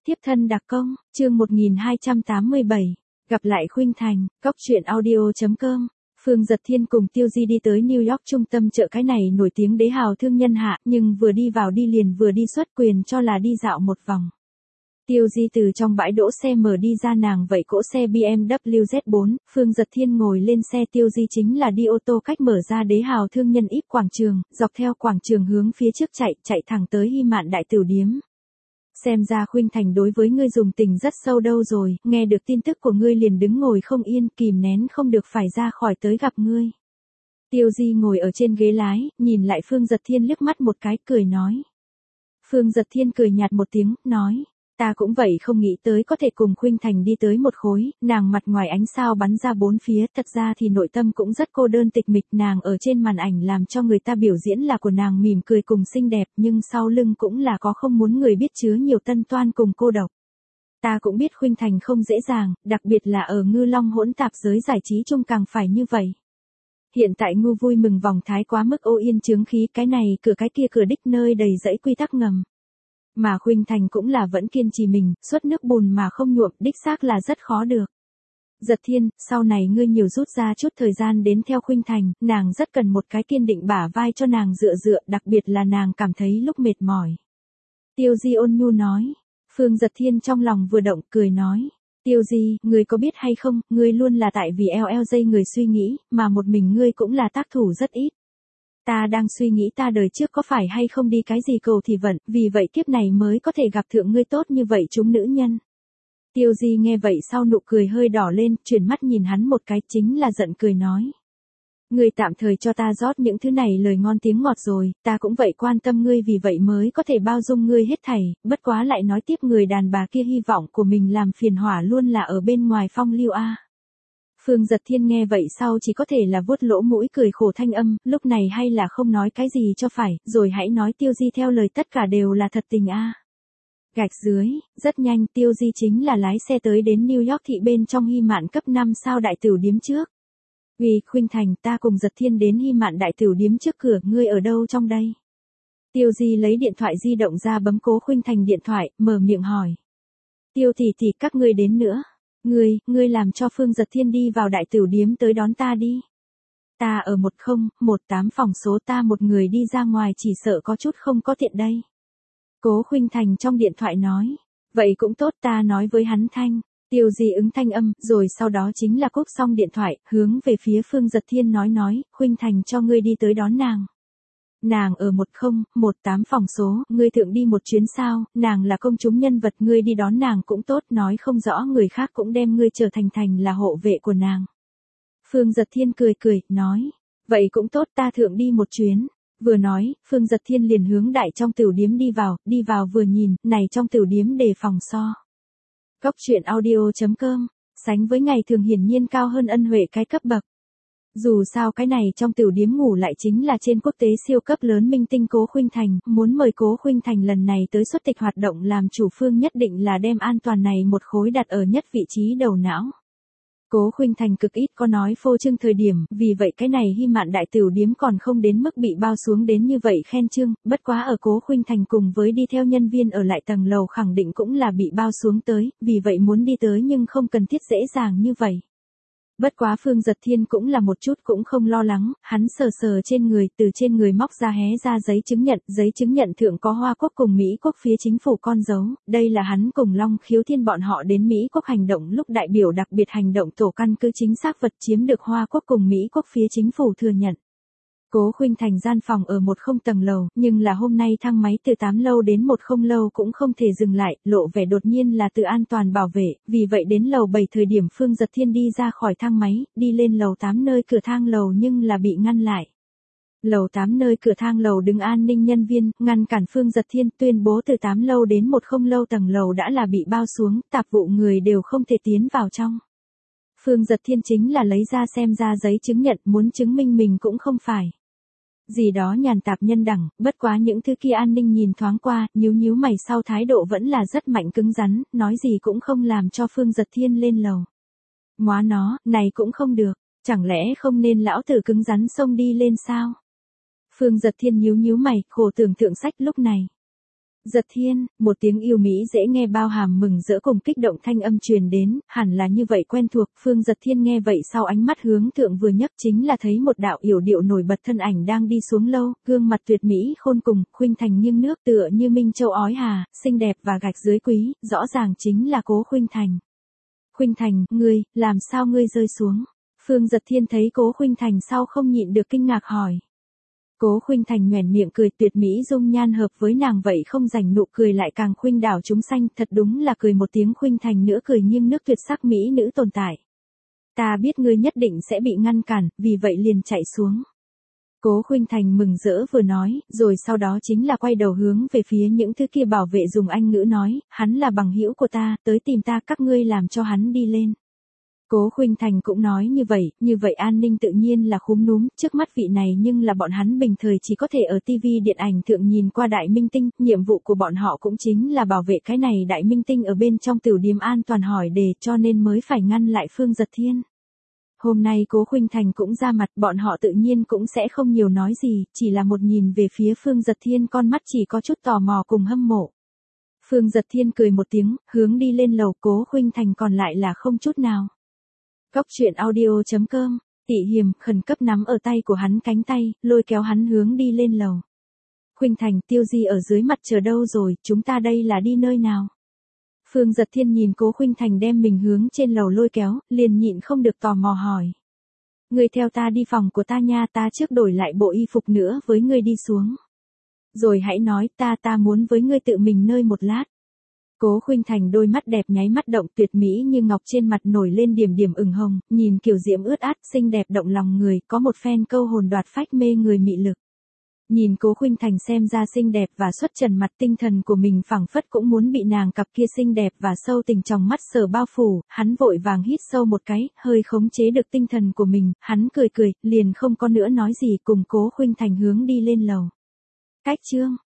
Tiếp thân đặc công, chương 1287, gặp lại Khuynh Thành, Cóc truyện audio.com. Phương Dật Thiên cùng Tiêu Di đi tới New York trung tâm chợ cái này nổi tiếng đế hào thương nhân hạ, nhưng vừa đi vào đi liền vừa đi xuất quyền cho là đi dạo một vòng. Tiêu Di từ trong bãi đỗ xe mở đi ra, nàng vậy cỗ xe BMW Z4, Phương Dật Thiên ngồi lên xe, Tiêu Di chính là đi ô tô cách mở ra đế hào thương nhân ít quảng trường, dọc theo quảng trường hướng phía trước chạy thẳng tới Hy Mạn Đại Tửu Điếm. Xem ra Khuynh Thành đối với ngươi dùng tình rất sâu đâu rồi, nghe được tin tức của ngươi liền đứng ngồi không yên, kìm nén không được phải ra khỏi tới gặp ngươi. Tiêu Di ngồi ở trên ghế lái, nhìn lại Phương Dật Thiên liếc mắt một cái, cười nói. Phương Dật Thiên cười nhạt một tiếng, nói. Ta cũng vậy, không nghĩ tới có thể cùng Khuynh Thành đi tới một khối, nàng mặt ngoài ánh sao bắn ra bốn phía, thật ra thì nội tâm cũng rất cô đơn tịch mịch, nàng ở trên màn ảnh làm cho người ta biểu diễn là của nàng mỉm cười cùng xinh đẹp, nhưng sau lưng cũng là có không muốn người biết chứa nhiều tân toan cùng cô độc. Ta cũng biết Khuynh Thành không dễ dàng, đặc biệt là ở ngư long hỗn tạp giới giải trí chung càng phải như vậy. Hiện tại ngu vui mừng vòng thái quá mức ô yên chướng khí, cái này cửa cái kia cửa đích nơi đầy dẫy quy tắc ngầm. Mà Khuynh Thành cũng là vẫn kiên trì mình, suốt nước bùn mà không nhuộm, đích xác là rất khó được. Dật Thiên, sau này ngươi nhiều rút ra chút thời gian đến theo Khuynh Thành, nàng rất cần một cái kiên định bả vai cho nàng dựa, đặc biệt là nàng cảm thấy lúc mệt mỏi. Tiêu Di ôn nhu nói. Phương Dật Thiên trong lòng vừa động, cười nói. Tiêu Di, ngươi có biết hay không, ngươi luôn là tại vì eo dây người suy nghĩ, mà một mình ngươi cũng là tác thủ rất ít. Ta đang suy nghĩ ta đời trước có phải hay không đi cái gì cầu thì vận, vì vậy kiếp này mới có thể gặp thượng ngươi tốt như vậy chúng nữ nhân. Tiêu Di nghe vậy sau nụ cười hơi đỏ lên, chuyển mắt nhìn hắn một cái, chính là giận cười nói. Ngươi tạm thời cho ta rót những thứ này lời ngon tiếng ngọt rồi, ta cũng vậy quan tâm ngươi, vì vậy mới có thể bao dung ngươi hết thảy, bất quá lại nói tiếp người đàn bà kia hy vọng của mình làm phiền hỏa luôn là ở bên ngoài phong lưu a. Phương Dật Thiên nghe vậy sau chỉ có thể là vuốt lỗ mũi cười khổ thanh âm, lúc này hay là không nói cái gì cho phải, rồi hãy nói Tiêu Di theo lời tất cả đều là thật tình a. Gạch dưới, rất nhanh Tiêu Di chính là lái xe tới đến New York thị bên trong Hy Mạn cấp 5 sao Đại Tửu Điếm trước. Vì Khuynh Thành, ta cùng Dật Thiên đến Hy Mạn Đại Tửu Điếm trước cửa, ngươi ở đâu trong đây? Tiêu Di lấy điện thoại di động ra bấm cố Khuynh Thành điện thoại, mở miệng hỏi. Tiêu tỷ tỷ, các ngươi đến nữa. Ngươi làm cho Phương Dật Thiên đi vào Đại Tửu Điếm tới đón ta đi. Ta ở 1018 phòng số, ta một người đi ra ngoài chỉ sợ có chút không có tiện đây. Cố Khuynh Thành trong điện thoại nói. Vậy cũng tốt, ta nói với hắn thanh. Tiêu Di ứng thanh âm, rồi sau đó chính là cúp xong điện thoại, hướng về phía Phương Dật Thiên nói, Khuynh Thành cho ngươi đi tới đón nàng. Nàng ở 1018 phòng số, ngươi thượng đi một chuyến sao, nàng là công chúng nhân vật, ngươi đi đón nàng cũng tốt, nói không rõ người khác cũng đem ngươi trở thành là hộ vệ của nàng. Phương Dật Thiên cười, nói, vậy cũng tốt, ta thượng đi một chuyến. Vừa nói, Phương Dật Thiên liền hướng đại trong tửu điếm đi vào vừa nhìn, này trong tửu điếm đề phòng so. Cóc truyện audio.com, sánh với ngày thường hiển nhiên cao hơn ân huệ cái cấp bậc. Dù sao cái này trong tửu điếm ngủ lại chính là trên quốc tế siêu cấp lớn minh tinh Cố Khuynh Thành, muốn mời Cố Khuynh Thành lần này tới xuất tịch hoạt động làm chủ Phương nhất định là đem an toàn này một khối đặt ở nhất vị trí đầu não. Cố Khuynh Thành cực ít có nói phô trương thời điểm, vì vậy cái này Hy Mạn Đại Tửu Điếm còn không đến mức bị bao xuống đến như vậy khen trương, bất quá ở Cố Khuynh Thành cùng với đi theo nhân viên ở lại tầng lầu khẳng định cũng là bị bao xuống tới, vì vậy muốn đi tới nhưng không cần thiết dễ dàng như vậy. Bất quá Phương Dật Thiên cũng là một chút cũng không lo lắng, hắn sờ trên người, từ trên người móc ra hé ra giấy chứng nhận thượng có Hoa Quốc cùng Mỹ Quốc phía chính phủ con dấu, đây là hắn cùng Long Khiếu Thiên bọn họ đến Mỹ Quốc hành động lúc đại biểu đặc biệt hành động tổ căn cứ chính xác vật chiếm được Hoa Quốc cùng Mỹ Quốc phía chính phủ thừa nhận. Cố Khuynh Thành gian phòng ở 10 tầng lầu, nhưng là hôm nay thang máy từ 8 lâu đến 10 lâu cũng không thể dừng lại, lộ vẻ đột nhiên là từ an toàn bảo vệ, vì vậy đến lầu 7 thời điểm Phương Dật Thiên đi ra khỏi thang máy, đi lên lầu 8 nơi cửa thang lầu nhưng là bị ngăn lại. Lầu 8 nơi cửa thang lầu đứng an ninh nhân viên, ngăn cản Phương Dật Thiên, tuyên bố từ 8 lâu đến 10 lâu tầng lầu đã là bị bao xuống, tạp vụ người đều không thể tiến vào trong. Phương Dật Thiên chính là lấy ra xem ra giấy chứng nhận, muốn chứng minh mình cũng không phải gì đó nhàn tạp nhân đẳng, bất quá những thứ kia an ninh nhìn thoáng qua, nhíu mày sau thái độ vẫn là rất mạnh cứng rắn, nói gì cũng không làm cho Phương Dật Thiên lên lầu. Móa nó, này cũng không được, chẳng lẽ không nên lão tử cứng rắn xông đi lên sao? Phương Dật Thiên nhíu mày, khổ tưởng tượng sách lúc này. Giật Thiên, một tiếng yêu mỹ dễ nghe bao hàm mừng rỡ cùng kích động thanh âm truyền đến, hẳn là như vậy quen thuộc, Phương Giật Thiên nghe vậy sau ánh mắt hướng thượng vừa nhấc chính là thấy một đạo yểu điệu nổi bật thân ảnh đang đi xuống lâu, gương mặt tuyệt mỹ khôn cùng, khuynh thành nghiêng nước tựa như minh châu ói hà, xinh đẹp và gạch dưới quý, rõ ràng chính là Cố Khuynh Thành. Khuynh Thành, ngươi, làm sao ngươi rơi xuống? Phương Giật Thiên thấy Cố Khuynh Thành sau không nhịn được kinh ngạc hỏi. Cố Khuynh Thành nhoẻn miệng cười, tuyệt mỹ dung nhan hợp với nàng vậy không rảnh nụ cười lại càng khuynh đảo chúng sanh, thật đúng là cười một tiếng Khuynh Thành nữa cười nghiêng nước tuyệt sắc mỹ nữ tồn tại. Ta biết ngươi nhất định sẽ bị ngăn cản, vì vậy liền chạy xuống. Cố Khuynh Thành mừng rỡ vừa nói, rồi sau đó chính là quay đầu hướng về phía những thứ kia bảo vệ dùng Anh ngữ nói, hắn là bằng hữu của ta, tới tìm ta, các ngươi làm cho hắn đi lên. Cố Khuynh Thành cũng nói như vậy an ninh tự nhiên là khúm núm, trước mắt vị này nhưng là bọn hắn bình thời chỉ có thể ở TV điện ảnh thượng nhìn qua đại minh tinh, nhiệm vụ của bọn họ cũng chính là bảo vệ cái này đại minh tinh ở bên trong tiểu điếm an toàn hỏi đề, cho nên mới phải ngăn lại Phương Giật Thiên. Hôm nay Cố Khuynh Thành cũng ra mặt, bọn họ tự nhiên cũng sẽ không nhiều nói gì, chỉ là một nhìn về phía Phương Giật Thiên con mắt chỉ có chút tò mò cùng hâm mộ. Phương Giật Thiên cười một tiếng, hướng đi lên lầu, Cố Khuynh Thành còn lại là không chút nào. Góc truyện audio.com, Tị Hiềm khẩn cấp nắm ở tay của hắn cánh tay, lôi kéo hắn hướng đi lên lầu. Khuynh Thành, Tiêu Di ở dưới mặt chờ đâu rồi, chúng ta đây là đi nơi nào? Phương Giật Thiên nhìn Cố Khuynh Thành đem mình hướng trên lầu lôi kéo, liền nhịn không được tò mò hỏi. Ngươi theo ta đi phòng của ta nha, ta trước đổi lại bộ y phục nữa với ngươi đi xuống. Rồi hãy nói, ta muốn với ngươi tự mình nơi một lát. Cố Khuynh Thành đôi mắt đẹp nháy mắt động, tuyệt mỹ như ngọc trên mặt nổi lên điểm điểm ửng hồng, nhìn kiểu diễm ướt át, xinh đẹp động lòng người, có một phen câu hồn đoạt phách mê người mị lực. Nhìn Cố Khuynh Thành xem ra xinh đẹp và xuất trần mặt, tinh thần của mình phảng phất cũng muốn bị nàng cặp kia xinh đẹp và sâu tình trong mắt sở bao phủ, hắn vội vàng hít sâu một cái, hơi khống chế được tinh thần của mình, hắn cười, liền không có nữa nói gì, cùng Cố Khuynh Thành hướng đi lên lầu. Cách chương